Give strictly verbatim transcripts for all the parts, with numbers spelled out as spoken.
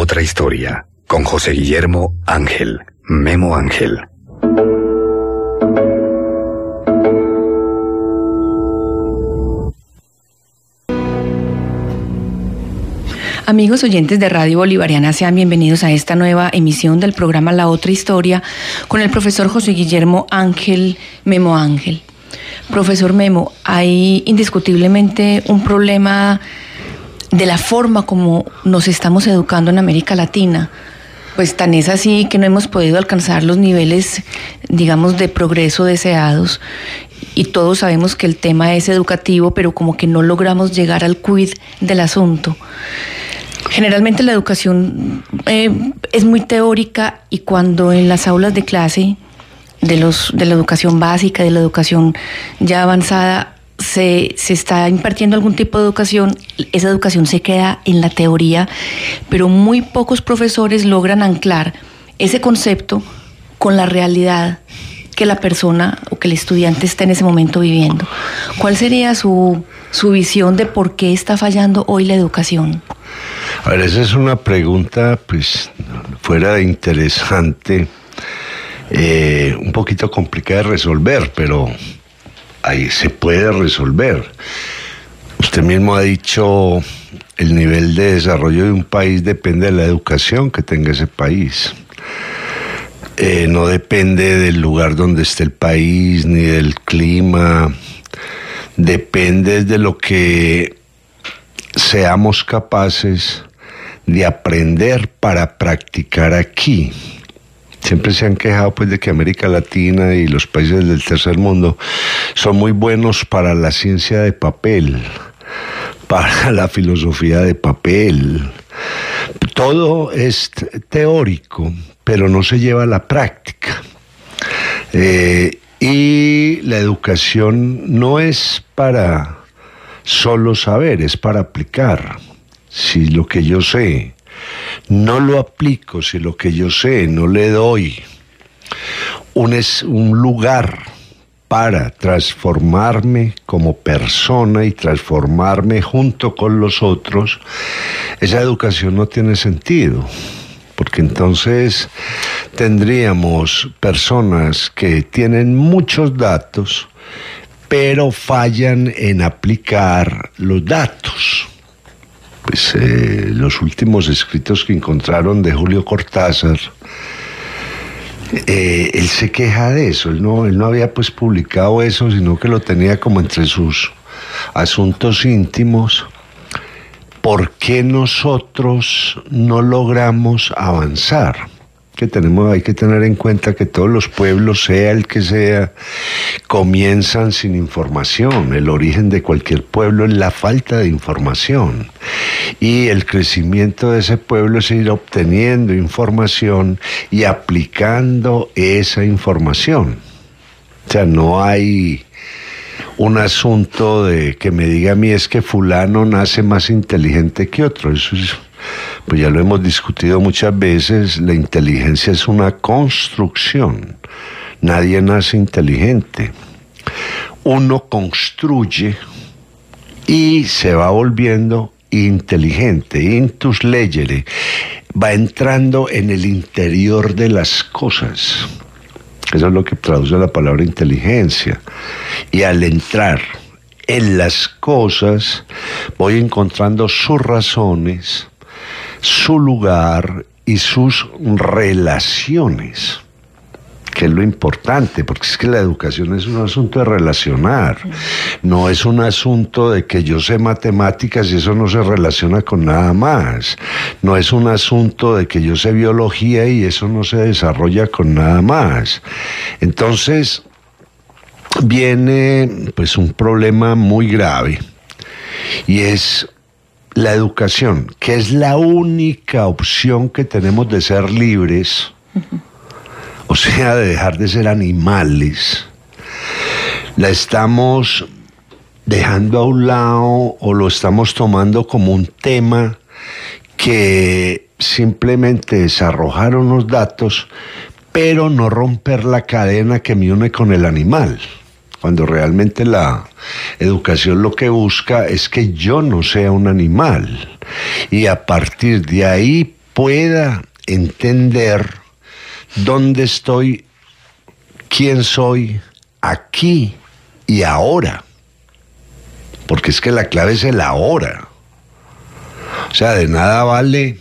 otra historia, con José Guillermo Ángel, Memo Ángel. Amigos oyentes de Radio Bolivariana, sean bienvenidos a esta nueva emisión del programa La Otra Historia con el profesor José Guillermo Ángel, Memo Ángel. Profesor Memo, hay indiscutiblemente un problema de la forma como nos estamos educando en América Latina. Pues tan es así que no hemos podido alcanzar los niveles, digamos, de progreso deseados. Y todos sabemos que el tema es educativo, pero como que no logramos llegar al quid del asunto. Generalmente la educación eh, es muy teórica, y cuando en las aulas de clase de, los, de la educación básica, de la educación ya avanzada, se, se está impartiendo algún tipo de educación, esa educación se queda en la teoría, pero muy pocos profesores logran anclar ese concepto con la realidad que la persona o que el estudiante está en ese momento viviendo. ¿Cuál sería su, su visión de por qué está fallando hoy la educación? A ver, esa es una pregunta, pues, fuera de interesante, eh, un poquito complicada de resolver, pero ahí se puede resolver. Usted mismo ha dicho, el nivel de desarrollo de un país depende de la educación que tenga ese país. Eh, no depende del lugar donde esté el país, ni del clima. Depende de lo que seamos capaces de aprender para practicar aquí. Siempre se han quejado pues de que América Latina y los países del tercer mundo son muy buenos para la ciencia de papel, para la filosofía de papel. Todo es teórico, pero no se lleva a la práctica. Eh, y la educación no es para solo saber, es para aplicar. Si lo que yo sé no lo aplico, si lo que yo sé no le doy un, es, un lugar para transformarme como persona y transformarme junto con los otros, esa educación no tiene sentido. Porque entonces tendríamos personas que tienen muchos datos, pero fallan en aplicar los datos. Pues eh, los últimos escritos que encontraron de Julio Cortázar, eh, él se queja de eso. Él no, él no había pues publicado eso, sino que lo tenía como entre sus asuntos íntimos. ¿Por qué nosotros no logramos avanzar? Que tenemos, hay que tener en cuenta que todos los pueblos, sea el que sea, comienzan sin información. El origen de cualquier pueblo es la falta de información. Y el crecimiento de ese pueblo es ir obteniendo información y aplicando esa información. O sea, no hay un asunto de que me diga a mí es que fulano nace más inteligente que otro. Eso es, pues ya lo hemos discutido muchas veces, la inteligencia es una construcción. Nadie nace inteligente. Uno construye y se va volviendo inteligente. Intus legere, va entrando en el interior de las cosas. Eso es lo que traduce la palabra inteligencia. Y al entrar en las cosas, voy encontrando sus razones, su lugar y sus relaciones, que es lo importante, porque es que la educación es un asunto de relacionar, no es un asunto de que yo sé matemáticas y eso no se relaciona con nada más, no es un asunto de que yo sé biología y eso no se desarrolla con nada más. Entonces viene pues un problema muy grave, y es la educación, que es la única opción que tenemos de ser libres, uh-huh. O sea, de dejar de ser animales. La estamos dejando a un lado o lo estamos tomando como un tema que simplemente es arrojar unos datos, pero no romper la cadena que me une con el animal. Cuando realmente la educación lo que busca es que yo no sea un animal. Y a partir de ahí pueda entender dónde estoy, quién soy, aquí y ahora. Porque es que la clave es el ahora. O sea, de nada vale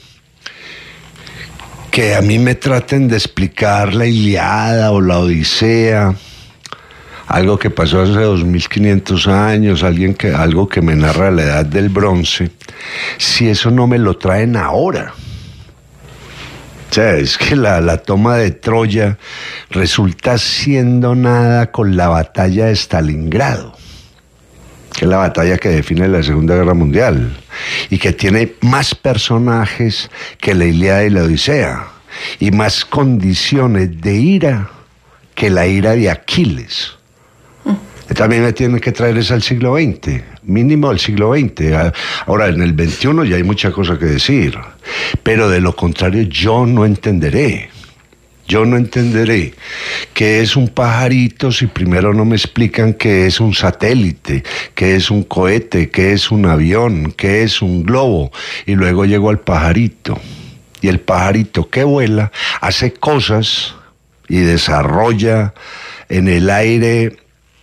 que a mí me traten de explicar la Ilíada o la Odisea, algo que pasó hace dos mil quinientos años, alguien que, algo que me narra la edad del bronce, si eso no me lo traen ahora. O sea, es que la, la toma de Troya resulta siendo nada con la batalla de Stalingrado, que es la batalla que define la Segunda Guerra Mundial y que tiene más personajes que la Ilíada y la Odisea y más condiciones de ira que la ira de Aquiles. También me tienen que traer eso al siglo veinte, mínimo al siglo veinte. Ahora, en el veintiuno ya hay mucha cosa que decir, pero de lo contrario yo no entenderé. Yo no entenderé qué es un pajarito si primero no me explican qué es un satélite, qué es un cohete, qué es un avión, qué es un globo, y luego llego al pajarito. Y el pajarito que vuela hace cosas y desarrolla en el aire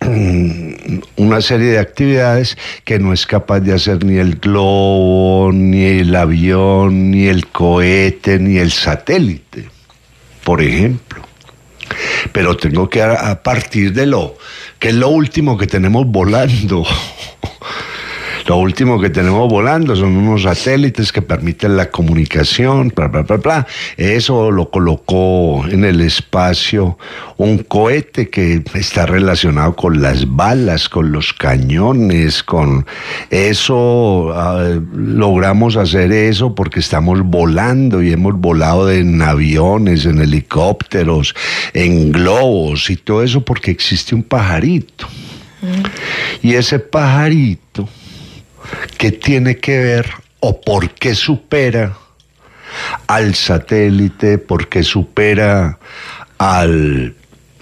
una serie de actividades que no es capaz de hacer ni el globo, ni el avión, ni el cohete, ni el satélite, por ejemplo. Pero tengo que a partir de lo que es lo último que tenemos volando. Lo último que tenemos volando son unos satélites que permiten la comunicación, bla, bla, bla, bla. Eso lo colocó en el espacio un cohete que está relacionado con las balas, con los cañones, con eso. Uh, logramos hacer eso porque estamos volando y hemos volado en aviones, en helicópteros, en globos y todo eso porque existe un pajarito. Mm. Y ese pajarito, ¿qué tiene que ver o por qué supera al satélite, por qué supera al,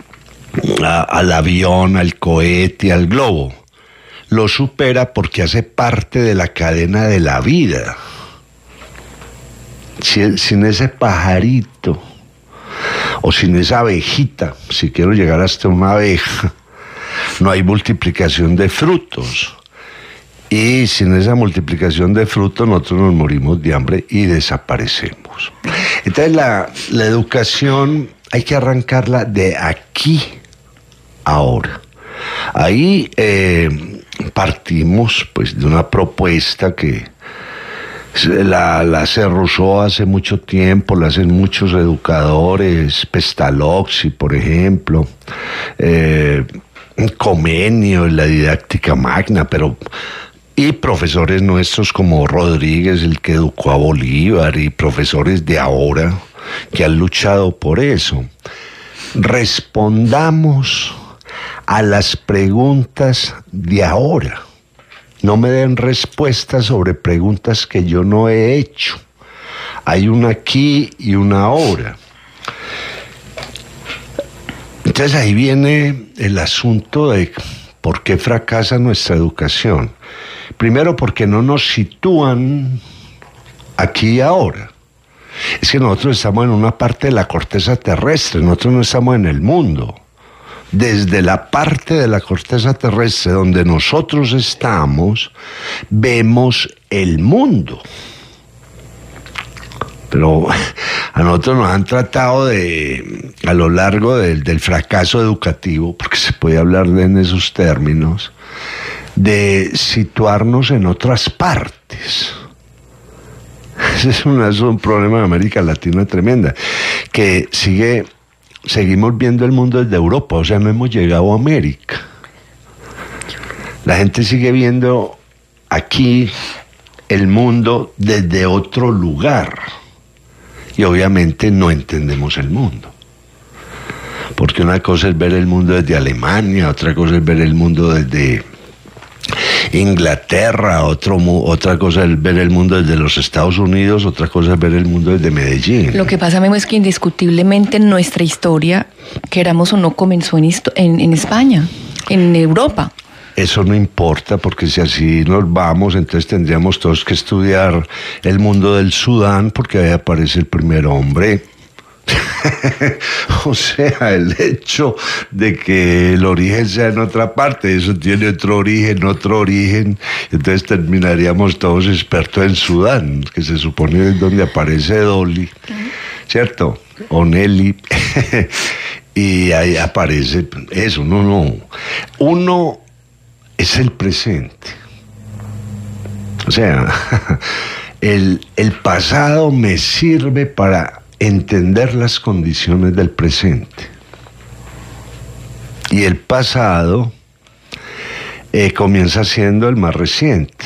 a, al avión, al cohete, al globo? Lo supera porque hace parte de la cadena de la vida. Sin, sin ese pajarito o sin esa abejita, si quiero llegar hasta una abeja, no hay multiplicación de frutos. Y sin esa multiplicación de frutos nosotros nos morimos de hambre y desaparecemos. Entonces la, la educación hay que arrancarla de aquí, ahora. Ahí eh, partimos pues de una propuesta que la, la hace Rousseau hace mucho tiempo, la hacen muchos educadores, Pestalozzi, por ejemplo, eh, Comenio en la didáctica magna, pero y profesores nuestros como Rodríguez, el que educó a Bolívar, y profesores de ahora que han luchado por eso. Respondamos a las preguntas de ahora. No me den respuestas sobre preguntas que yo no he hecho. Hay una aquí y una ahora. Entonces ahí viene el asunto de por qué fracasa nuestra educación. Primero, porque no nos sitúan aquí y ahora. Es que nosotros estamos en una parte de la corteza terrestre, nosotros no estamos en el mundo. Desde la parte de la corteza terrestre donde nosotros estamos, vemos el mundo. Pero a nosotros nos han tratado de, a lo largo del, del fracaso educativo, porque se puede hablar de en esos términos, de situarnos en otras partes. Ese es un, es un problema de América Latina tremenda, que sigue, seguimos viendo el mundo desde Europa, o sea, no hemos llegado a América. La gente sigue viendo aquí el mundo desde otro lugar. Y obviamente no entendemos el mundo. Porque una cosa es ver el mundo desde Alemania, otra cosa es ver el mundo desde Inglaterra, otro, otra cosa es ver el mundo desde los Estados Unidos, otra cosa es ver el mundo desde Medellín. Lo que pasa, Memo, es que indiscutiblemente nuestra historia, queramos o no, comenzó en, en, en España, en Europa. eso no importa, porque si así nos vamos, entonces tendríamos todos que estudiar el mundo del Sudán, porque ahí aparece el primer hombre. O sea, el hecho de que el origen sea en otra parte, eso tiene otro origen, otro origen, entonces terminaríamos todos expertos en Sudán, que se supone es donde aparece Dolly, ¿cierto? O Nelly. Y ahí aparece eso. No, no, uno es el presente, o sea, el, el pasado me sirve para entender las condiciones del presente. Y el pasado eh, comienza siendo el más reciente.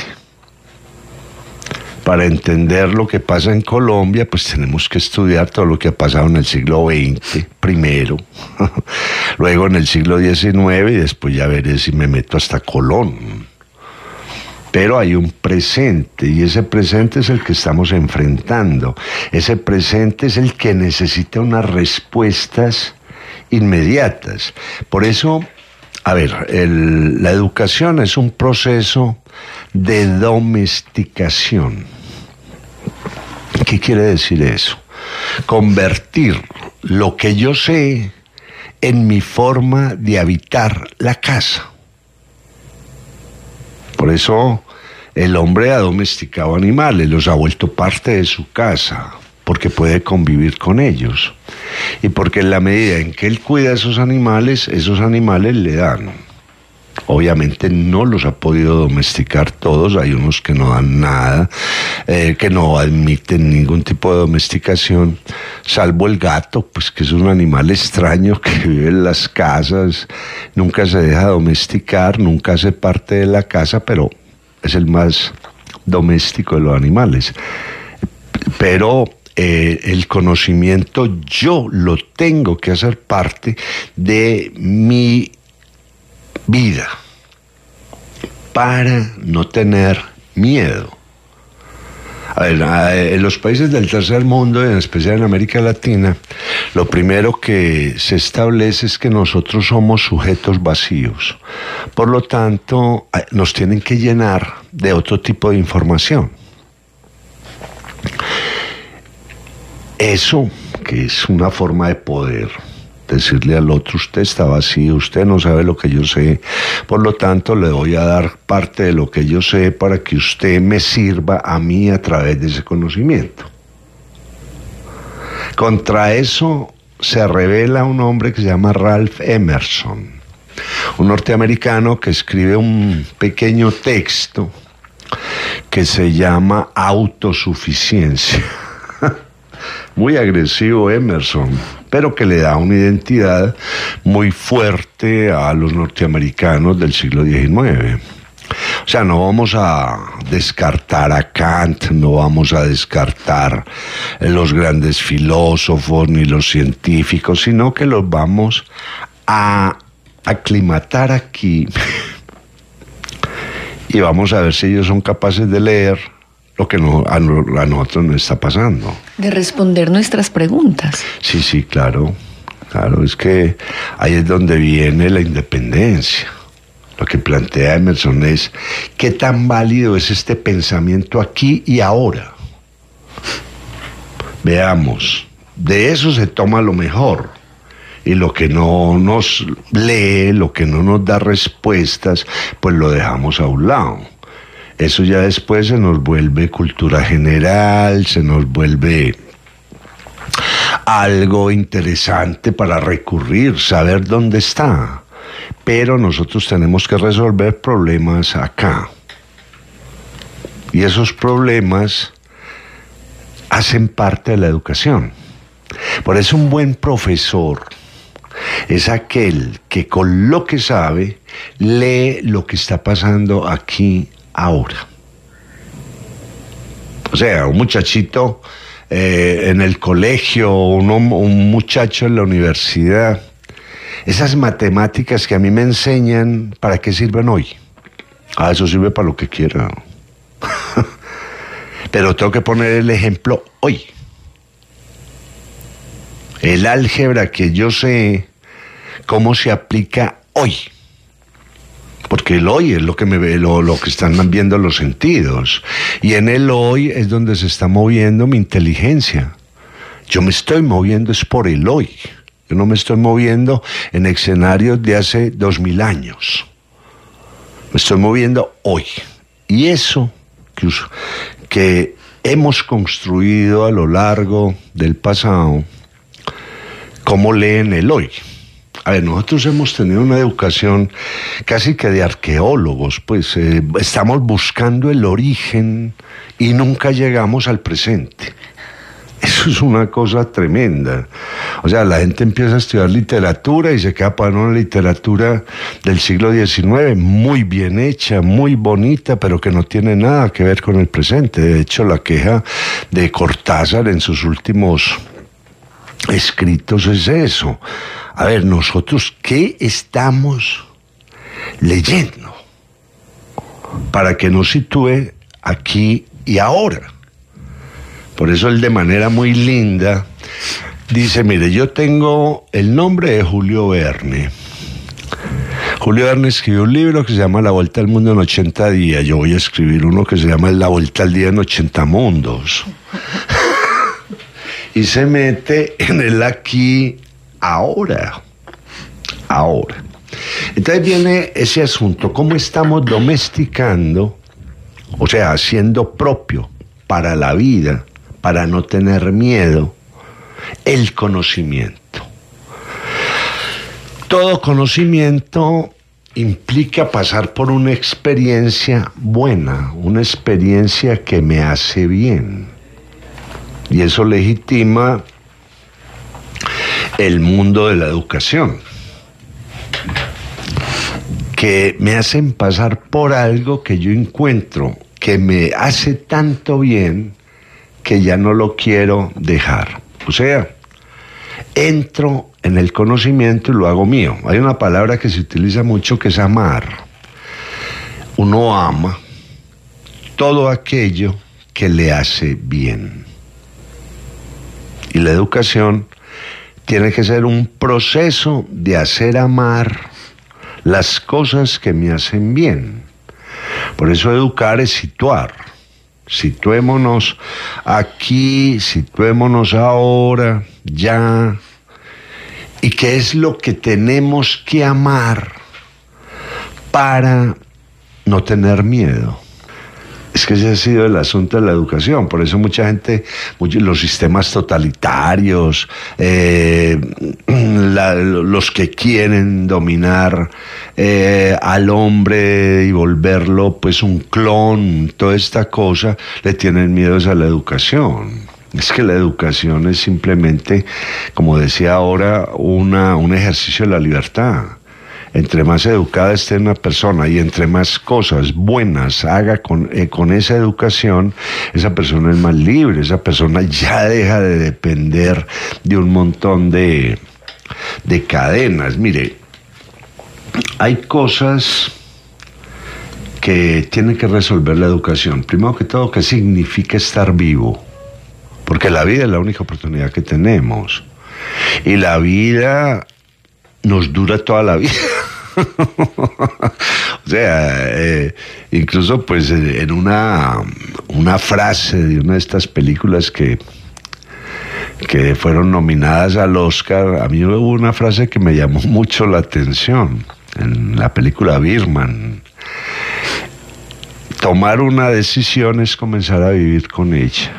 Para entender lo que pasa en Colombia, pues tenemos que estudiar todo lo que ha pasado en el siglo veinte, primero, luego en el siglo diecinueve, y después ya veré si me meto hasta Colón. Pero hay un presente, y ese presente es el que estamos enfrentando. Ese presente es el que necesita unas respuestas inmediatas. Por eso, a ver, el, la educación es un proceso de domesticación. ¿Qué quiere decir eso? Convertir lo que yo sé en mi forma de habitar la casa. Por eso el hombre ha domesticado animales, los ha vuelto parte de su casa, porque puede convivir con ellos. Y porque en la medida en que él cuida a esos animales, esos animales le dan. Obviamente no los ha podido domesticar todos, hay unos que no dan nada, eh, que no admiten ningún tipo de domesticación, salvo el gato, pues que es un animal extraño que vive en las casas, nunca se deja domesticar, nunca hace parte de la casa, pero es el más doméstico de los animales. Pero eh, el conocimiento yo lo tengo que hacer parte de mi vida para no tener miedo. A ver, en los países del tercer mundo, en especial en América Latina, lo primero que se establece es que nosotros somos sujetos vacíos. Por lo tanto, nos tienen que llenar de otro tipo de información. Eso, que es una forma de poder, decirle al otro, usted está vacío, usted no sabe lo que yo sé, por lo tanto le voy a dar parte de lo que yo sé para que usted me sirva a mí a través de ese conocimiento. Contra eso se revela un hombre que se llama Ralph Emerson, un norteamericano que escribe un pequeño texto que se llama Autosuficiencia. Muy agresivo Emerson, pero que le da una identidad muy fuerte a los norteamericanos del siglo diecinueve. O sea, no vamos a descartar a Kant, no vamos a descartar los grandes filósofos ni los científicos, sino que los vamos a aclimatar aquí y vamos a ver si ellos son capaces de leer lo que no, a, a nosotros nos está pasando. De responder nuestras preguntas. Sí, sí, claro. Claro, es que ahí es donde viene la independencia. Lo que plantea Emerson es, ¿qué tan válido es este pensamiento aquí y ahora? Veamos, de eso se toma lo mejor. Y lo que no nos lee, lo que no nos da respuestas, pues lo dejamos a un lado. Eso ya después se nos vuelve cultura general, se nos vuelve algo interesante para recurrir, saber dónde está. Pero nosotros tenemos que resolver problemas acá. Y esos problemas hacen parte de la educación. Por eso un buen profesor es aquel que con lo que sabe lee lo que está pasando aquí ahora. O sea, un muchachito eh, en el colegio, un, un muchacho en la universidad, esas matemáticas que a mí me enseñan, ¿para qué sirven hoy? Ah, eso sirve para lo que quiera. Pero tengo que poner el ejemplo hoy. El álgebra que yo sé, cómo se aplica hoy. porque el hoy es lo que me ve, lo, lo que están viendo los sentidos, y en el hoy es donde se está moviendo mi inteligencia. Yo me estoy moviendo es por el hoy. Yo no me estoy moviendo en escenarios de hace dos mil años. Me estoy moviendo hoy. Y eso que, que hemos construido a lo largo del pasado, ¿cómo leen el hoy? A ver, nosotros hemos tenido una educación casi que de arqueólogos, pues eh, estamos buscando el origen y nunca llegamos al presente. Eso es una cosa tremenda. O sea, la gente empieza a estudiar literatura y se queda para una literatura del siglo diecinueve, muy bien hecha, muy bonita, pero que no tiene nada que ver con el presente. De hecho, la queja de Cortázar en sus últimos escritos es eso. A ver, nosotros, ¿qué estamos leyendo? Para que nos sitúe aquí y ahora. Por eso él de manera muy linda dice, mire, yo tengo el nombre de Julio Verne. Julio Verne escribió un libro que se llama La Vuelta al Mundo en ochenta días. Yo voy a escribir uno que se llama La Vuelta al Día en ochenta mundos. Y se mete en el aquí, ahora. Ahora. Entonces viene ese asunto, ¿cómo estamos domesticando, o sea, haciendo propio para la vida, para no tener miedo, el conocimiento? Todo conocimiento implica pasar por una experiencia buena, una experiencia que me hace bien. Y eso legitima el mundo de la educación, que me hacen pasar por algo que yo encuentro que me hace tanto bien que ya no lo quiero dejar. O sea, entro en el conocimiento y lo hago mío. Hay una palabra que se utiliza mucho que es amar. Uno ama todo aquello que le hace bien. Y la educación tiene que ser un proceso de hacer amar las cosas que me hacen bien. Por eso educar es situar. Situémonos aquí, situémonos ahora, ya. ¿Y qué es lo que tenemos que amar para no tener miedo? Es que ese ha sido el asunto de la educación. Por eso mucha gente, muchos, los sistemas totalitarios, eh, la, los que quieren dominar eh, al hombre y volverlo pues un clon, toda esta cosa, le tienen miedo a la educación. Es que la educación es simplemente, como decía ahora, una, un ejercicio de la libertad. Entre más educada esté una persona y entre más cosas buenas haga con, eh, con esa educación, esa persona es más libre, esa persona ya deja de depender de un montón de, de cadenas. Mire, hay cosas que tiene que resolver la educación. Primero que todo, ¿qué significa estar vivo? Porque la vida es la única oportunidad que tenemos. Y la vida nos dura toda la vida. O sea, eh, incluso pues en una, una frase de una de estas películas que, que fueron nominadas al Oscar, a mí hubo una frase que me llamó mucho la atención en la película Birdman. Tomar una decisión es comenzar a vivir con ella.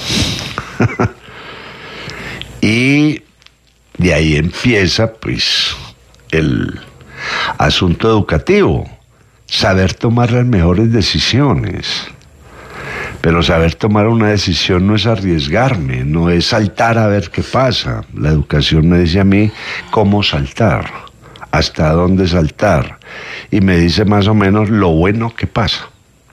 Y de ahí empieza pues el asunto educativo, saber tomar las mejores decisiones. Pero saber tomar una decisión no es arriesgarme, no es saltar a ver qué pasa. La educación me dice a mí cómo saltar, hasta dónde saltar, y me dice más o menos lo bueno que pasa.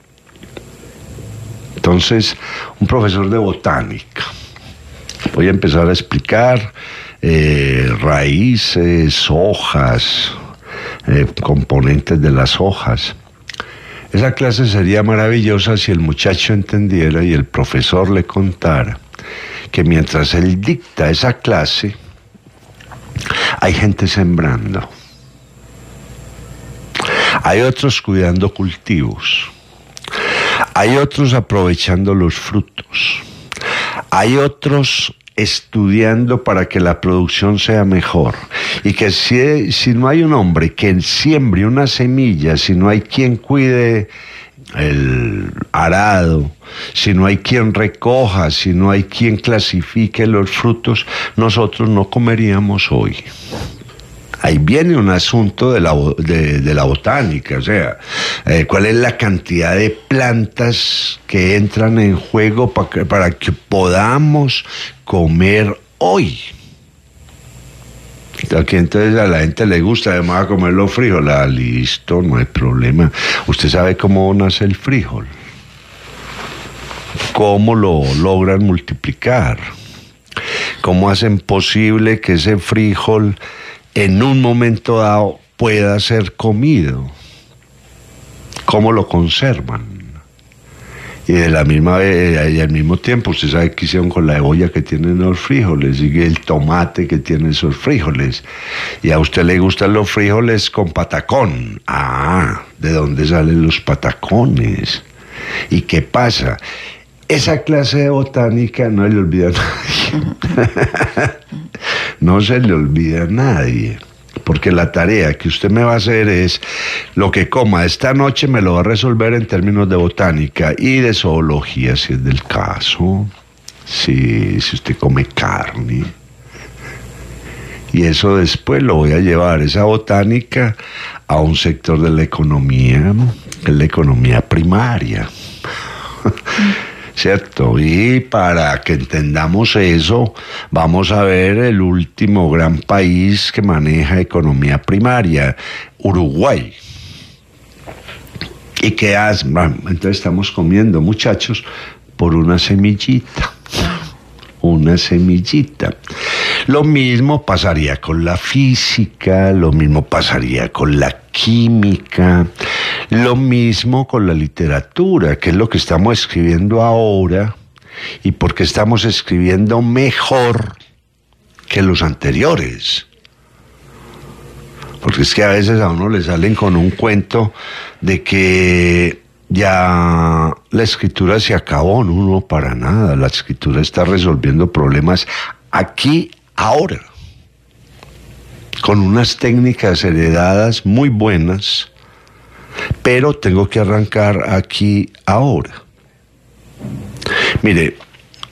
Entonces, un profesor de botánica, voy a empezar a explicar eh, raíces, hojas, eh, componentes de las hojas. Esa clase sería maravillosa si el muchacho entendiera y el profesor le contara que mientras él dicta esa clase, hay gente sembrando. hay otros cuidando cultivos, hay otros aprovechando los frutos, hay otros estudiando para que la producción sea mejor, y que si, si no hay un hombre que siembre una semilla, si no hay quien cuide el arado, si no hay quien recoja, si no hay quien clasifique los frutos, nosotros no comeríamos hoy. Ahí viene un asunto de la, de, de la botánica, o sea, eh, cuál es la cantidad de plantas que entran en juego para que, para que podamos comer hoy. Aquí entonces a la gente le gusta además comer los frijoles, ah, listo, no hay problema. Usted sabe cómo nace el frijol, cómo lo logran multiplicar, cómo hacen posible que ese frijol en un momento dado pueda ser comido, cómo lo conservan. Y de la misma vez, y al mismo tiempo, usted sabe qué hicieron con la cebolla que tienen los frijoles, y el tomate que tienen esos frijoles. Y a usted le gustan los frijoles con patacón. Ah, ¿de dónde salen los patacones? ¿Y qué pasa? Esa clase de botánica no se le olvida a nadie. No se le olvida a nadie. Porque la tarea que usted me va a hacer es, lo que coma esta noche me lo va a resolver en términos de botánica y de zoología, si es del caso. Sí, si usted come carne. Y eso después lo voy a llevar, esa botánica, a un sector de la economía, que es la economía primaria. ¿Cierto? Y para que entendamos eso, vamos a ver el último gran país que maneja economía primaria, Uruguay. ¿Y qué hace? Bueno, entonces estamos comiendo, muchachos, por una semillita. Una semillita. Lo mismo pasaría con la física, lo mismo pasaría con la química, lo mismo con la literatura, que es lo que estamos escribiendo ahora, y porque estamos escribiendo mejor que los anteriores. Porque es que a veces a uno le salen con un cuento de que ya la escritura se acabó. No, no, para nada. La escritura está resolviendo problemas aquí, ahora, con unas técnicas heredadas muy buenas, pero tengo que arrancar aquí, ahora. Mire,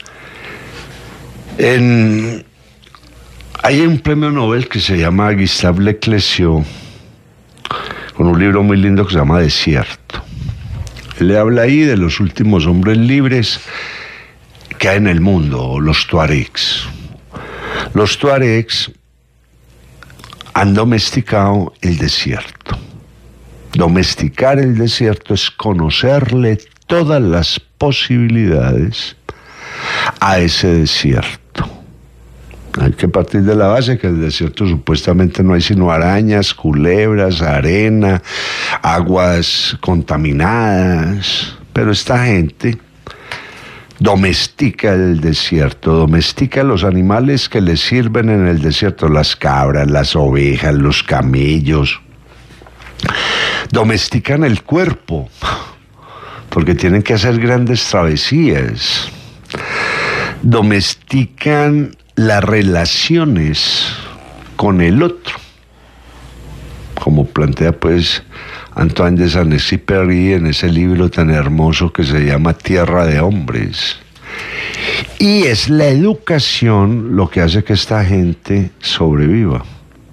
en, hay un premio Nobel que se llama Gustave Le Clézio, con un libro muy lindo que se llama Desierto. Él le habla ahí de los últimos hombres libres que hay en el mundo, los tuaregs. Los tuaregs han domesticado el desierto. Domesticar el desierto es conocerle todas las posibilidades a ese desierto. Hay que partir de la base que el desierto supuestamente no hay sino arañas, culebras, arena, aguas contaminadas. Pero esta gente domestica el desierto, domestica los animales que les sirven en el desierto, las cabras, las ovejas, los camellos. Domestican el cuerpo, porque tienen que hacer grandes travesías. Domestican las relaciones con el otro, como plantea pues Antoine de Saint-Exupéry en ese libro tan hermoso que se llama Tierra de Hombres. Y es la educación lo que hace que esta gente sobreviva.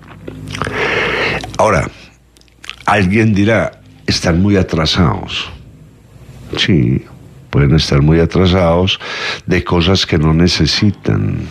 Ahora, alguien dirá, están muy atrasados. Sí, pueden estar muy atrasados de cosas que no necesitan.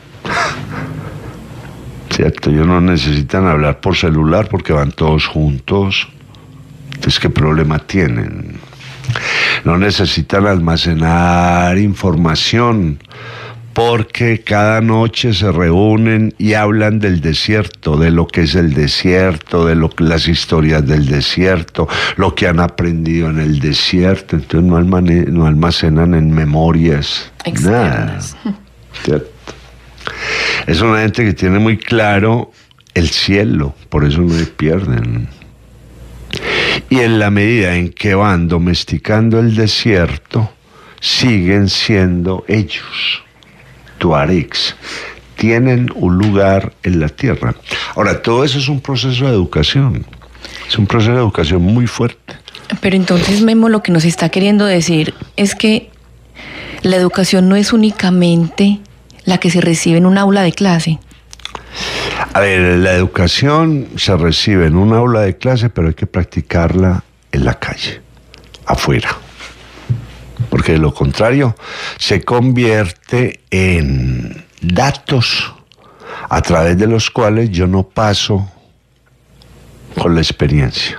¿Cierto? Ellos no necesitan hablar por celular porque van todos juntos. Entonces, ¿qué problema tienen? No necesitan almacenar información porque cada noche se reúnen y hablan del desierto, de lo que es el desierto, de lo que, las historias del desierto, lo que han aprendido en el desierto. Entonces no, almane, no almacenan en memorias externas. Nada. ¿Cierto? Es una gente que tiene muy claro el cielo, por eso no le pierden. Y en la medida en que van domesticando el desierto, siguen siendo ellos, tuaregs, tienen un lugar en la tierra. Ahora, todo eso es un proceso de educación, es un proceso de educación muy fuerte. Pero entonces, Memo, lo que nos está queriendo decir es que la educación no es únicamente la que se recibe en un aula de clase. A ver, la educación se recibe en un aula de clase, pero hay que practicarla en la calle, afuera. Porque de lo contrario se convierte en datos a través de los cuales yo no paso con la experiencia.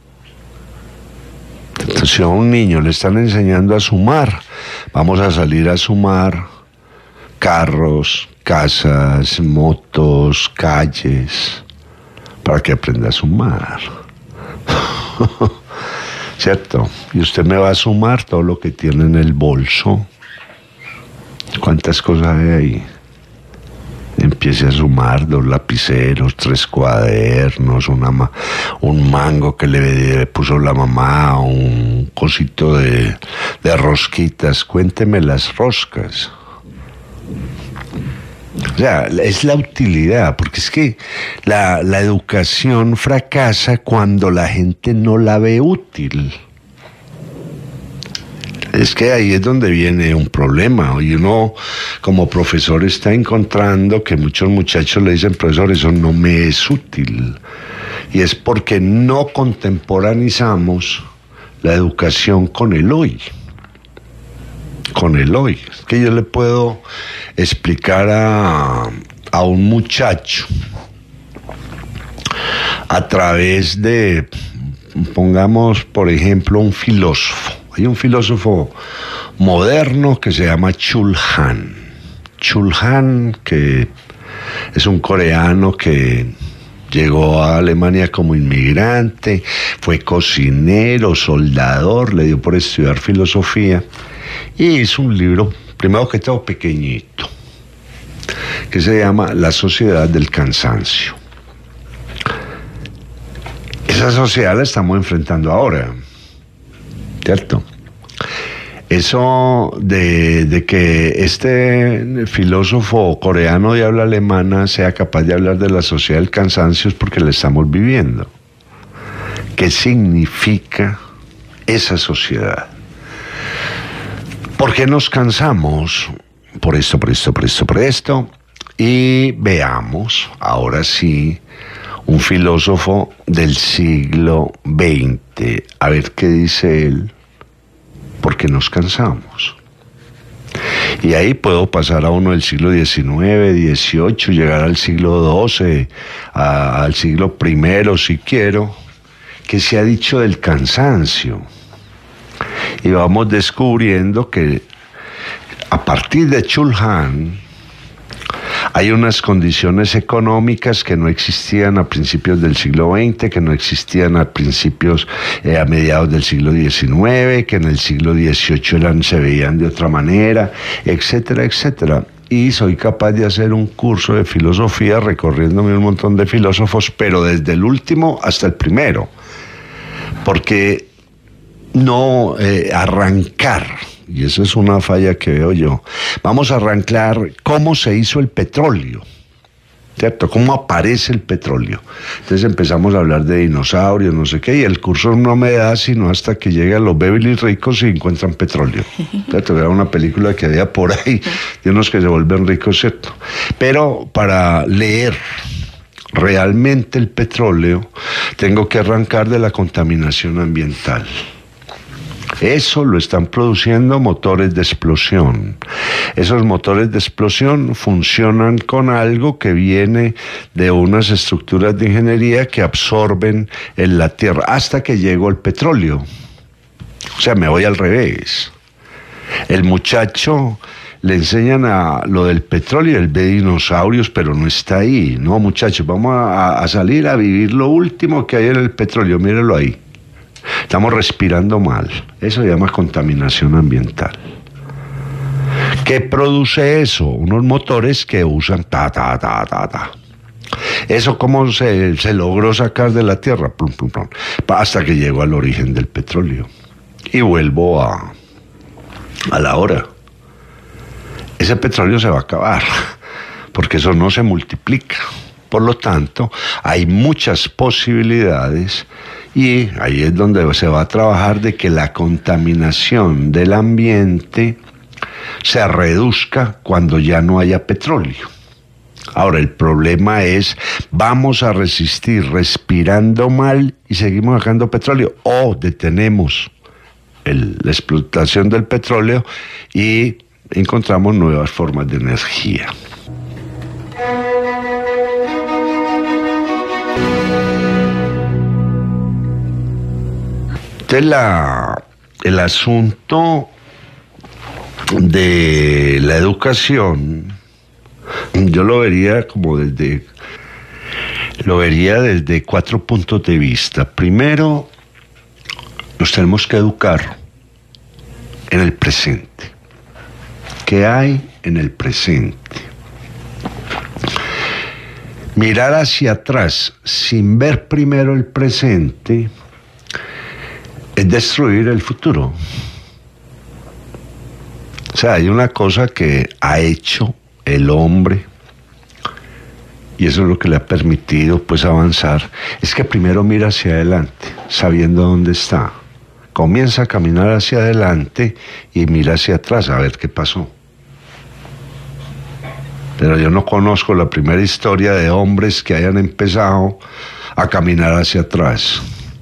Entonces, si a un niño le están enseñando a sumar, vamos a salir a sumar carros, casas, motos, calles, para que aprenda a sumar. ¿Cierto? Y usted me va a sumar todo lo que tiene en el bolso. ¿Cuántas cosas hay ahí? Empiece a sumar dos lapiceros, tres cuadernos, una ma- un mango que le, le puso la mamá, un cosito de, de rosquitas. Cuénteme las roscas. O sea, es la utilidad, porque es que la, la educación fracasa cuando la gente no la ve útil. Es que ahí es donde viene un problema, y uno como profesor está encontrando que muchos muchachos le dicen, profesor, eso no me es útil, y es porque no contemporanizamos la educación con el hoy, con el hoy. Es que yo le puedo explicar a, a un muchacho a través de, pongamos por ejemplo, un filósofo. Hay un filósofo moderno que se llama Chul Han. Chul Han, que es un coreano que llegó a Alemania como inmigrante, fue cocinero, soldador, le dio por estudiar filosofía y hizo un libro, primero que todo pequeñito, que se llama La Sociedad del Cansancio. Esa sociedad la estamos enfrentando ahora, ¿cierto? Eso de, de que este filósofo coreano de habla alemana sea capaz de hablar de la sociedad del cansancio es porque la estamos viviendo. ¿Qué significa esa sociedad? ¿Por qué nos cansamos? Por esto, por esto, por esto, por esto. Y veamos, ahora sí, un filósofo del siglo veinte. A ver qué dice él. Porque nos cansamos. Y ahí puedo pasar a uno del siglo diecinueve, dieciocho, llegar al siglo doce, a, al siglo primero si quiero, que se ha dicho del cansancio. Y vamos descubriendo que a partir de Chul Han hay unas condiciones económicas que no existían a principios del siglo veinte, que no existían a principios, eh, a mediados del siglo diecinueve, que en el siglo dieciocho eran, se veían de otra manera, etcétera, etcétera. Y soy capaz de hacer un curso de filosofía recorriéndome un montón de filósofos, pero desde el último hasta el primero. Porque no eh, arrancar, y eso es una falla que veo yo, vamos a arrancar cómo se hizo el petróleo, ¿cierto? ¿Cómo aparece el petróleo? Entonces empezamos a hablar de dinosaurios, no sé qué, y el curso no me da sino hasta que llegan los Beverly ricos y encuentran petróleo, ¿cierto? Era una película que había por ahí de unos que se vuelven ricos, ¿cierto? Pero para leer realmente el petróleo tengo que arrancar de la contaminación ambiental. Eso lo están produciendo motores de explosión. Esos motores de explosión funcionan con algo que viene de unas estructuras de ingeniería que absorben en la tierra hasta que llegó el petróleo. O sea, me voy al revés. El muchacho le enseñan a lo del petróleo, él ve dinosaurios, pero no está ahí. No, muchachos, vamos a, a salir a vivir lo último que hay en el petróleo, mírenlo ahí. Estamos respirando mal. Eso se llama contaminación ambiental. ¿Qué produce eso? Unos motores que usan ta, ta, ta, ta, ta. ¿Eso cómo se, se logró sacar de la tierra? Plum, plum, plum, hasta que llegó al origen del petróleo. Y vuelvo a, a la hora. Ese petróleo se va a acabar, porque eso no se multiplica. Por lo tanto, hay muchas posibilidades y ahí es donde se va a trabajar de que la contaminación del ambiente se reduzca cuando ya no haya petróleo. Ahora, el problema es, ¿vamos a resistir respirando mal y seguimos sacando petróleo? ¿O detenemos el, la explotación del petróleo y encontramos nuevas formas de energía? Entonces, la, el asunto de la educación, yo lo vería como desde, lo vería desde cuatro puntos de vista. Primero, nos tenemos que educar en el presente. ¿Qué hay en el presente? Mirar hacia atrás sin ver primero el presente es destruir el futuro. O sea, hay una cosa que ha hecho el hombre, y eso es lo que le ha permitido pues avanzar, es que primero mira hacia adelante, sabiendo dónde está. Comienza a caminar hacia adelante y mira hacia atrás a ver qué pasó. Pero yo no conozco la primera historia de hombres que hayan empezado a caminar hacia atrás.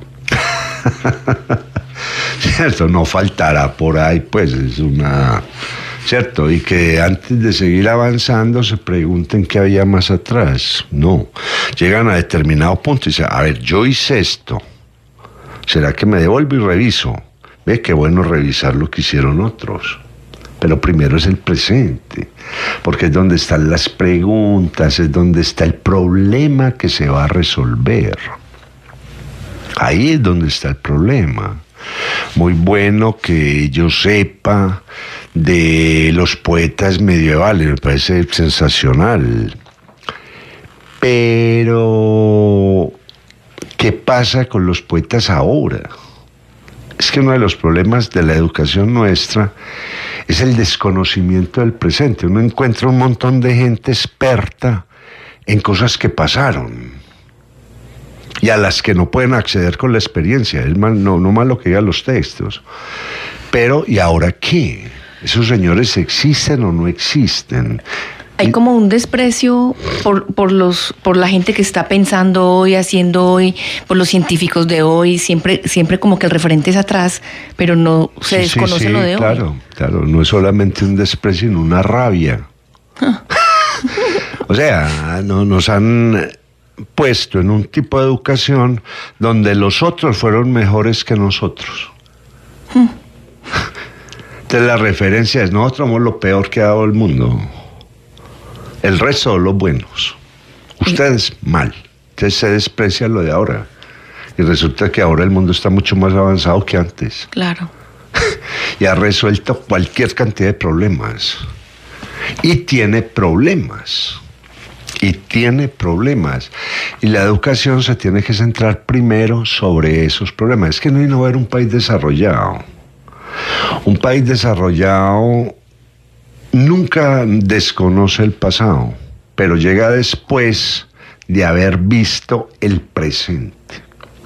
¿Cierto? No faltará por ahí, pues es una... ¿Cierto? Y que antes de seguir avanzando se pregunten qué había más atrás. No. Llegan a determinado punto y dicen, a ver, yo hice esto. ¿Será que me devuelvo y reviso? Ve qué bueno revisar lo que hicieron otros. Pero primero es el presente, porque es donde están las preguntas, es donde está el problema que se va a resolver. Ahí es donde está el problema. Muy bueno que yo sepa de los poetas medievales, me parece sensacional. Pero, ¿qué pasa con los poetas ahora? Es que uno de los problemas de la educación nuestra es el desconocimiento del presente. Uno encuentra un montón de gente experta en cosas que pasaron y a las que no pueden acceder con la experiencia. Es mal, no, no malo que digan los textos. Pero, ¿y ahora qué? ¿Esos señores existen o no existen? Hay como un desprecio por, por, los, por la gente que está pensando hoy, haciendo hoy, por los científicos de hoy, siempre, siempre como que el referente es atrás, pero no se sí, desconoce sí, sí, lo de claro, hoy. Claro, no es solamente un desprecio, sino una rabia. O sea, no, nos han puesto en un tipo de educación donde los otros fueron mejores que nosotros. Entonces la referencia es, nosotros somos lo peor que ha dado el mundo. El resto son los buenos. Ustedes mal. Entonces se desprecia lo de ahora. Y resulta que ahora el mundo está mucho más avanzado que antes. Claro. Y ha resuelto cualquier cantidad de problemas. Y tiene problemas. Y tiene problemas. Y la educación se tiene que centrar primero sobre esos problemas. Es que no hay no ver un país desarrollado. Un país desarrollado nunca desconoce el pasado, pero llega después de haber visto el presente.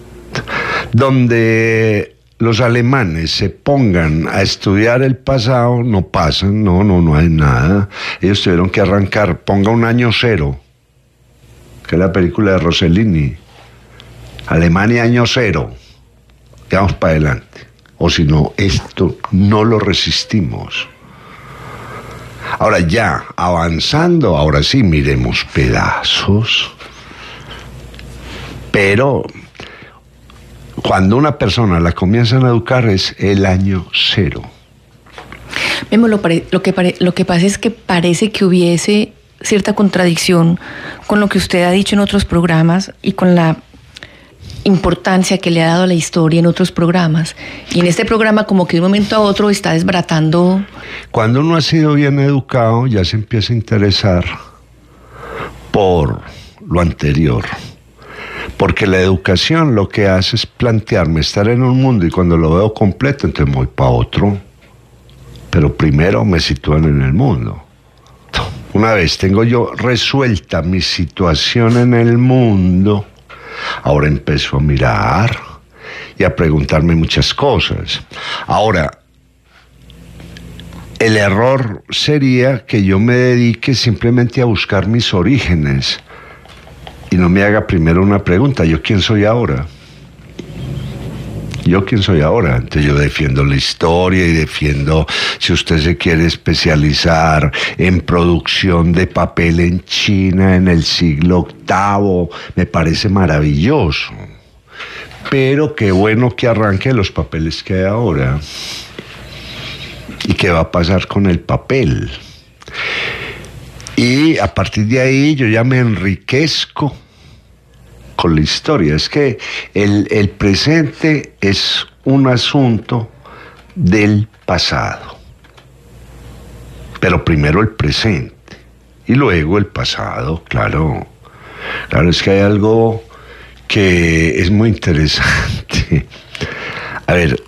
Donde los alemanes se pongan a estudiar el pasado, no pasan, no, no, no hay nada. Ellos tuvieron que arrancar, ponga un año cero, que es la película de Rossellini. Alemania año cero, y vamos para adelante. O si no, esto no lo resistimos. Ahora ya, avanzando, ahora sí miremos pedazos. Pero cuando una persona la comienzan a educar es el año cero. Memo, lo, pare, lo, que pare, lo que pasa es que parece que hubiese cierta contradicción con lo que usted ha dicho en otros programas y con la importancia que le ha dado a la historia en otros programas. Y en este programa como que de un momento a otro está desbaratando. Cuando uno ha sido bien educado ya se empieza a interesar por lo anterior. Porque la educación lo que hace es plantearme estar en un mundo y cuando lo veo completo, entonces voy para otro. Pero primero me sitúan en el mundo. Una vez tengo yo resuelta mi situación en el mundo, ahora empiezo a mirar y a preguntarme muchas cosas. Ahora, el error sería que yo me dedique simplemente a buscar mis orígenes y no me haga primero una pregunta: ¿yo quién soy ahora? ¿Yo quién soy ahora? Entonces yo defiendo la historia y defiendo, si usted se quiere especializar en producción de papel en China en el siglo octavo, me parece maravilloso. Pero qué bueno que arranque los papeles que hay ahora. ¿Y qué va a pasar con el papel? Y a partir de ahí yo ya me enriquezco con la historia. Es que el, el presente es un asunto del pasado. Pero primero el presente y luego el pasado, claro. Claro, es que hay algo que es muy interesante. A ver,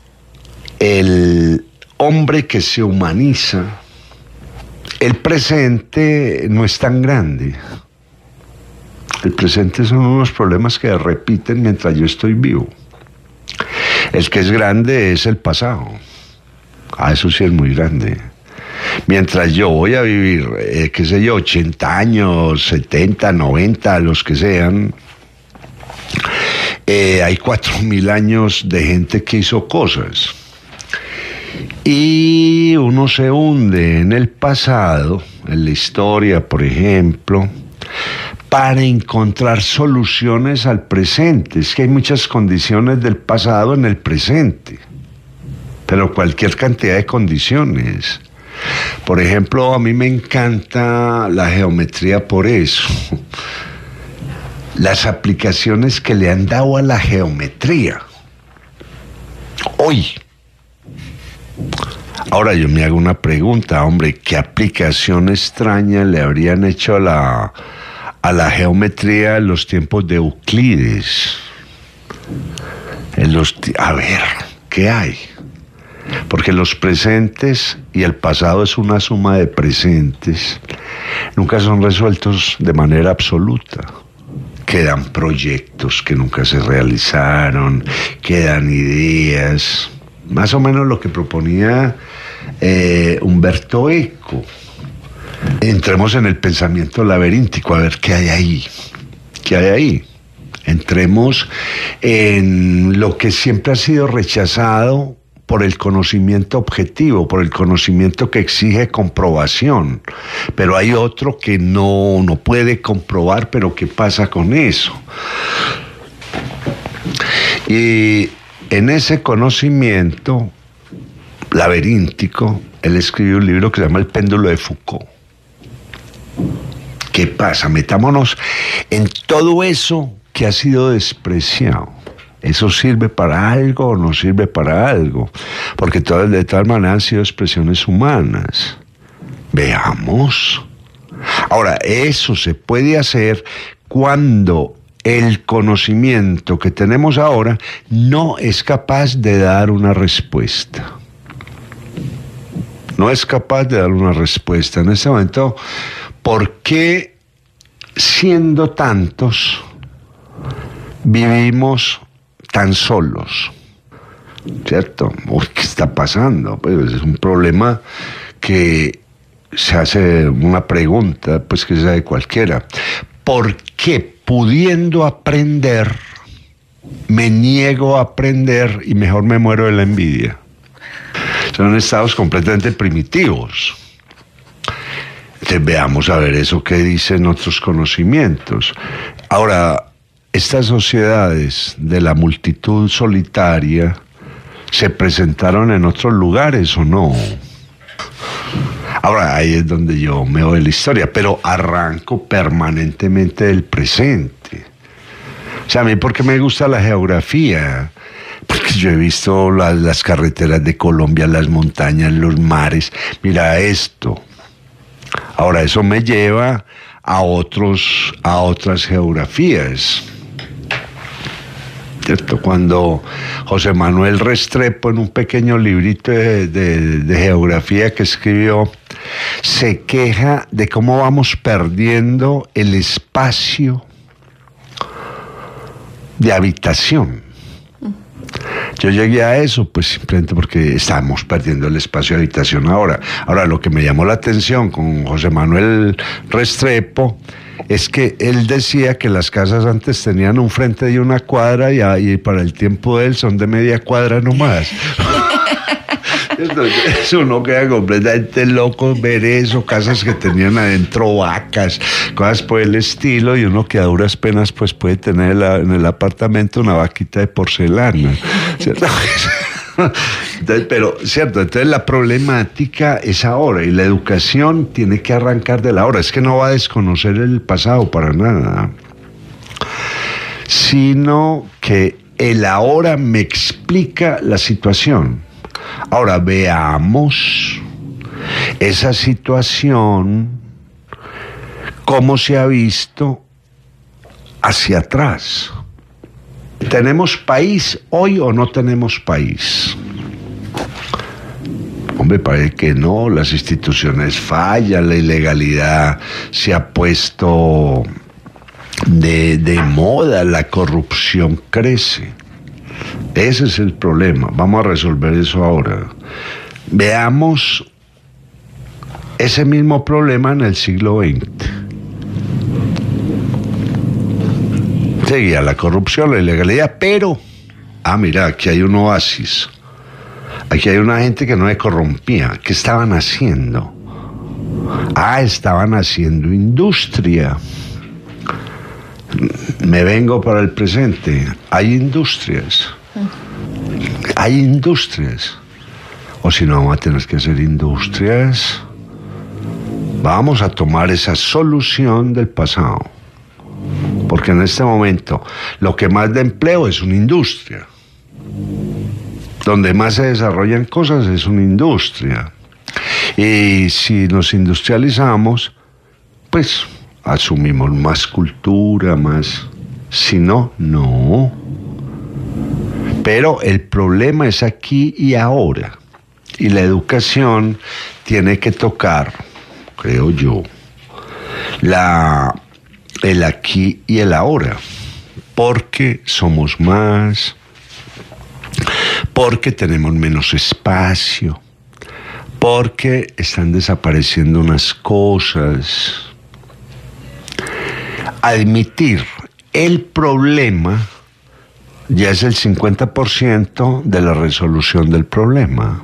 el hombre que se humaniza, el presente no es tan grande. El presente son unos problemas que repiten mientras yo estoy vivo. El que es grande es el pasado. Ah, eso sí es muy grande. Mientras yo voy a vivir, eh, qué sé yo, ochenta años, setenta, noventa, los que sean, eh, hay cuatro mil años de gente que hizo cosas. Y uno se hunde en el pasado, en la historia, por ejemplo, para encontrar soluciones al presente. Es que hay muchas condiciones del pasado en el presente, pero cualquier cantidad de condiciones. Por ejemplo, a mí me encanta la geometría por eso. Las aplicaciones que le han dado a la geometría hoy. Ahora yo me hago una pregunta, hombre, ¿qué aplicación extraña le habrían hecho a la, a la geometría en los tiempos de Euclides? En los, a ver, ¿qué hay? Porque los presentes y el pasado es una suma de presentes, nunca son resueltos de manera absoluta. Quedan proyectos que nunca se realizaron, quedan ideas, más o menos lo que proponía eh, Umberto Eco. Entremos en el pensamiento laberíntico, a ver qué hay ahí, qué hay ahí. Entremos en lo que siempre ha sido rechazado por el conocimiento objetivo, por el conocimiento que exige comprobación. Pero hay otro que no, no puede comprobar, pero ¿qué pasa con eso? Y en ese conocimiento laberíntico, él escribió un libro que se llama El péndulo de Foucault. ¿Qué pasa? Metámonos en todo eso que ha sido despreciado. ¿Eso sirve para algo o no sirve para algo? Porque todas, de todas maneras han sido expresiones humanas. Veamos. Ahora, eso se puede hacer cuando el conocimiento que tenemos ahora no es capaz de dar una respuesta. No es capaz de dar una respuesta. En este momento, ¿por qué siendo tantos vivimos tan solos? ¿Cierto? Uy, ¿qué está pasando? Pues es un problema que se hace una pregunta, pues que se hace cualquiera. ¿Por qué, pudiendo aprender, me niego a aprender y mejor me muero de la envidia? Son estados completamente primitivos. Entonces veamos a ver eso que dicen otros conocimientos. Ahora, estas sociedades de la multitud solitaria se presentaron en otros lugares o no. Ahora, ahí es donde yo me voy de la historia, pero arranco permanentemente del presente. O sea, a mí, ¿por qué me gusta la geografía? Porque yo he visto las, las carreteras de Colombia, las montañas, los mares. Mira esto. Ahora, eso me lleva a, otros, a otras geografías. ¿Cierto? Cuando José Manuel Restrepo, en un pequeño librito de, de, de geografía que escribió, se queja de cómo vamos perdiendo el espacio de habitación. Yo llegué a eso pues simplemente porque estamos perdiendo el espacio de habitación ahora. Ahora, lo que me llamó la atención con José Manuel Restrepo es que él decía que las casas antes tenían un frente de una cuadra y, y para el tiempo de él son de media cuadra nomás. Entonces uno queda completamente loco ver eso, casas que tenían adentro vacas, cosas por el estilo, y uno que a duras penas pues puede tener la, en el apartamento una vaquita de porcelana, ¿cierto? Entonces, pero, cierto, entonces la problemática es ahora, y la educación tiene que arrancar de la hora. Es que no va a desconocer el pasado para nada, sino que el ahora me explica la situación. Ahora veamos esa situación, cómo se ha visto hacia atrás. ¿Tenemos país hoy o no tenemos país? Hombre, parece que no, las instituciones fallan, la ilegalidad se ha puesto de, de moda, la corrupción crece. Ese es el problema, vamos a resolver eso ahora. Veamos ese mismo problema en el siglo veinte. Seguía la corrupción, la ilegalidad, pero, ah, mira, aquí hay un oasis. Aquí hay una gente que no se corrompía. ¿Qué estaban haciendo? Ah, estaban haciendo industria. Me vengo para el presente. Hay industrias. Hay industrias. O si no, vamos a tener que hacer industrias. Vamos a tomar esa solución del pasado. Porque en este momento lo que más da empleo es una industria. Donde más se desarrollan cosas es una industria. Y si nos industrializamos, pues asumimos más cultura, más... Si no, no. Pero el problema es aquí y ahora. Y la educación tiene que tocar, creo yo, la, el aquí y el ahora. Porque somos más, porque tenemos menos espacio, porque están desapareciendo unas cosas. Admitir el problema ya es el cincuenta por ciento de la resolución del problema.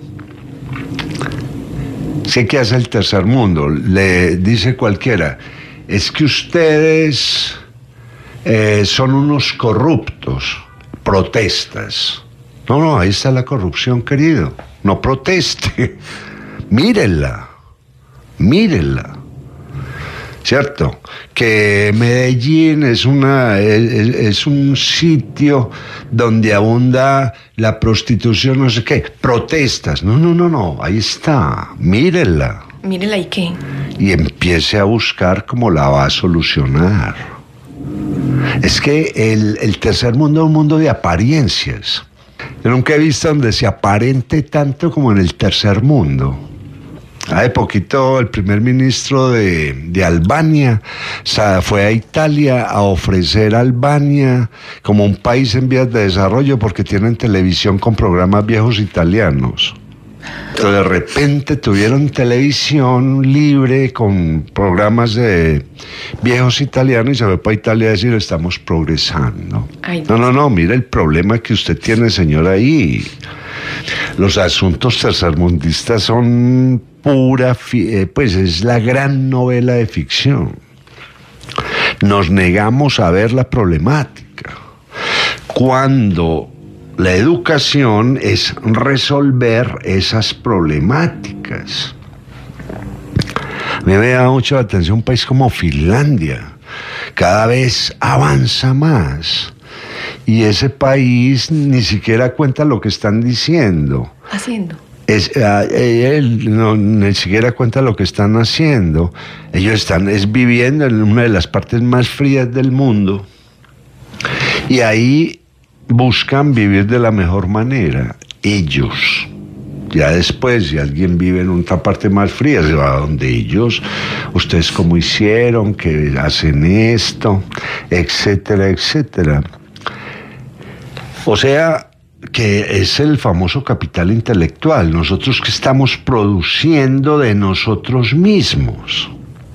¿Sí que hace el tercer mundo? Le dice cualquiera, es que ustedes eh, son unos corruptos, protestas. No, no, ahí está la corrupción, querido. No proteste. Mírenla. Mírenla. ¿Cierto? Que Medellín es, una, es, es un sitio donde abunda la prostitución, no sé qué. Protestas. No, no, no, no. Ahí está. Mírenla. Mírenla, ¿y qué? Y empiece a buscar cómo la va a solucionar. Es que el, el tercer mundo es un mundo de apariencias. Yo nunca he visto donde se aparente tanto como en el tercer mundo. Hace poquito el primer ministro de, de Albania fue a Italia a ofrecer a Albania como un país en vías de desarrollo porque tienen televisión con programas viejos italianos. Entonces de repente tuvieron televisión libre con programas de viejos italianos y se fue para Italia a decir estamos progresando. Ay, no, no, no, mire el problema que usted tiene, señor, ahí. Los asuntos tercermundistas son pura, pues es la gran novela de ficción. Nos negamos a ver la problemática. Cuando la educación es resolver esas problemáticas. A mí me da mucho la atención un país como Finlandia. Cada vez avanza más. Y ese país ni siquiera cuenta lo que están diciendo. Haciendo. Es, uh, él no ni siquiera cuenta lo que están haciendo. Ellos están es viviendo en una de las partes más frías del mundo y ahí buscan vivir de la mejor manera. Ellos. Ya después, si alguien vive en otra parte más fría, se va a donde ellos. Ustedes cómo hicieron, que hacen esto, etcétera, etcétera. O sea, que es el famoso capital intelectual. Nosotros que estamos produciendo de nosotros mismos.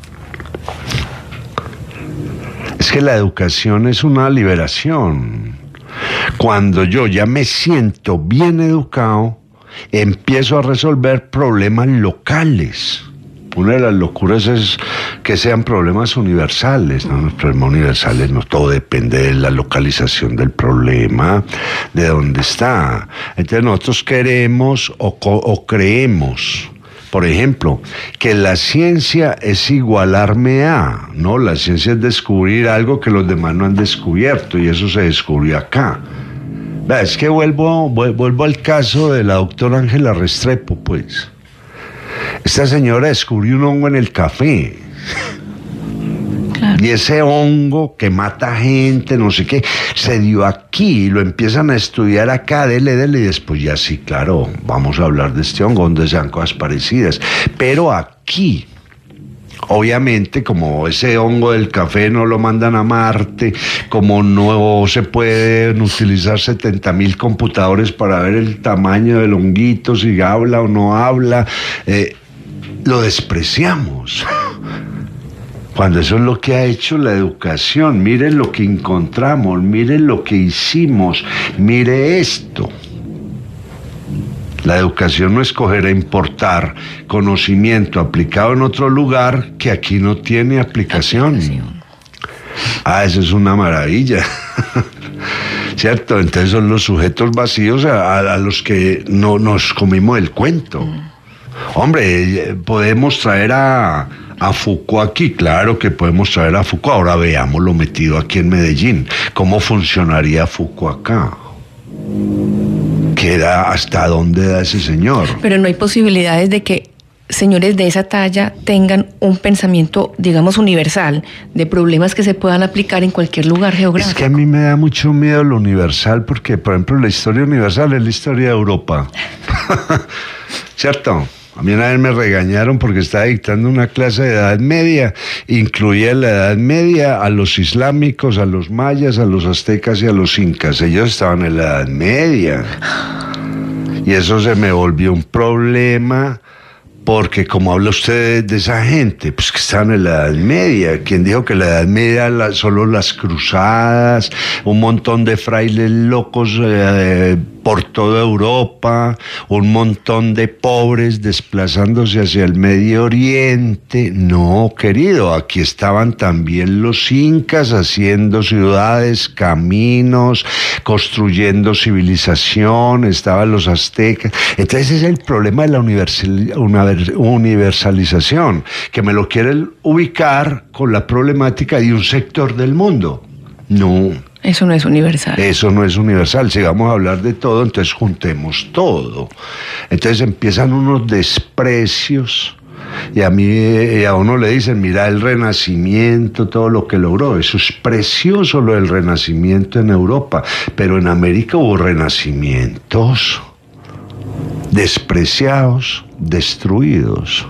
Es que la educación es una liberación. Cuando yo ya me siento bien educado, empiezo a resolver problemas locales. Una de las locuras es que sean problemas universales, ¿no? Los problemas universales no, todo depende de la localización del problema, de dónde está. Entonces nosotros queremos o, o creemos, por ejemplo, que la ciencia es igualarme a, ¿no? La ciencia es descubrir algo que los demás no han descubierto y eso se descubrió acá. Es que vuelvo, vuelvo al caso de la doctora Ángela Restrepo, pues. Esta señora descubrió un hongo en el café. Claro. Y ese hongo que mata gente, no sé qué, se dio aquí, lo empiezan a estudiar acá, dele, dele, y después ya sí, claro, vamos a hablar de este hongo, donde sean cosas parecidas. Pero aquí, obviamente, como ese hongo del café no lo mandan a Marte, como no se pueden utilizar setenta mil computadores para ver el tamaño del honguito, si habla o no habla, eh, lo despreciamos. Cuando eso es lo que ha hecho la educación. Miren lo que encontramos, miren lo que hicimos, mire esto. La educación no es coger a importar conocimiento aplicado en otro lugar que aquí no tiene aplicación. aplicación. Ah, eso es una maravilla. ¿Cierto? Entonces son los sujetos vacíos a, a, a los que no nos comimos el cuento. Mm. Hombre, podemos traer a, a Foucault aquí, claro que podemos traer a Foucault. Ahora veámoslo metido aquí en Medellín. ¿Cómo funcionaría Foucault acá? ¿Qué da, hasta dónde da ese señor? Pero no hay posibilidades de que señores de esa talla tengan un pensamiento, digamos, universal, de problemas que se puedan aplicar en cualquier lugar geográfico. Es que a mí me da mucho miedo lo universal, porque, por ejemplo, la historia universal es la historia de Europa. ¿Cierto? A mí una vez me regañaron porque estaba dictando una clase de Edad Media, incluía la Edad Media a los islámicos, a los mayas, a los aztecas y a los incas. Ellos estaban en la Edad Media. Y eso se me volvió un problema, porque como habla usted de esa gente, pues que estaban en la Edad Media. ¿Quién dijo que la Edad Media la, solo las cruzadas, un montón de frailes locos eh, por toda Europa, un montón de pobres desplazándose hacia el Medio Oriente? No, querido, aquí estaban también los incas haciendo ciudades, caminos, construyendo civilización, estaban los aztecas. Entonces ese es el problema de la universal, una universalización, que me lo quieren ubicar con la problemática de un sector del mundo. No. Eso no es universal. Eso no es universal. Si vamos a hablar de todo, entonces juntemos todo. Entonces empiezan unos desprecios y a mí y a uno le dicen, mira el Renacimiento, todo lo que logró. Eso es precioso, lo del Renacimiento en Europa, pero en América hubo renacimientos despreciados, destruidos.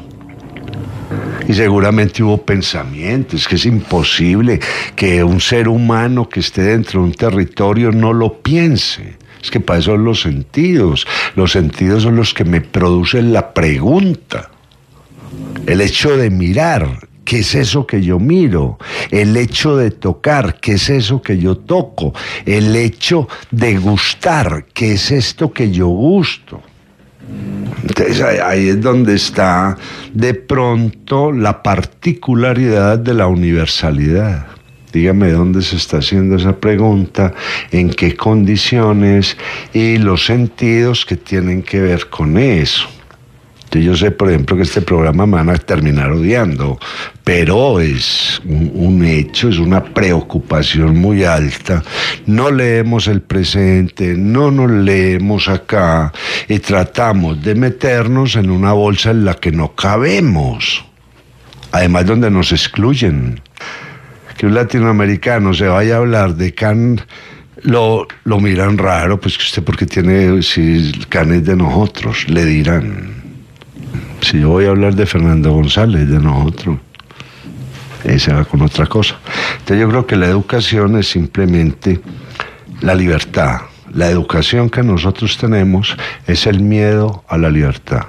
Y seguramente hubo pensamientos, que es imposible que un ser humano que esté dentro de un territorio no lo piense. Es que para eso son los sentidos. Los sentidos son los que me producen la pregunta. El hecho de mirar, ¿qué es eso que yo miro? El hecho de tocar, ¿qué es eso que yo toco? El hecho de gustar, ¿qué es esto que yo gusto? Entonces ahí es donde está de pronto la particularidad de la universalidad. Dígame dónde se está haciendo esa pregunta, en qué condiciones y los sentidos que tienen que ver con eso. Entonces yo sé, por ejemplo, que este programa me van a terminar odiando, pero es un, un hecho, es una preocupación muy alta. No leemos el presente, no nos leemos acá y tratamos de meternos en una bolsa en la que no cabemos. Además, donde nos excluyen. Que un latinoamericano se vaya a hablar de Can, lo, lo miran raro, pues que usted porque tiene, si Can es de nosotros, le dirán. Si yo voy a hablar de Fernando González, de nosotros, ese va con otra cosa. Entonces yo creo que la educación es simplemente la libertad. La educación que nosotros tenemos es el miedo a la libertad.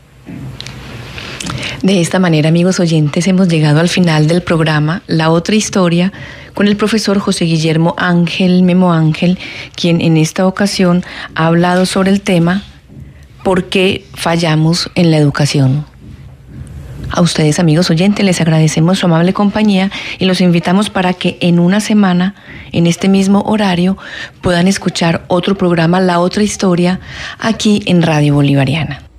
De esta manera, amigos oyentes, hemos llegado al final del programa La Otra Historia con el profesor José Guillermo Ángel Memo Ángel, quien en esta ocasión ha hablado sobre el tema ¿por qué fallamos en la educación? A ustedes, amigos oyentes, les agradecemos su amable compañía y los invitamos para que en una semana, en este mismo horario, puedan escuchar otro programa La Otra Historia aquí en Radio Bolivariana.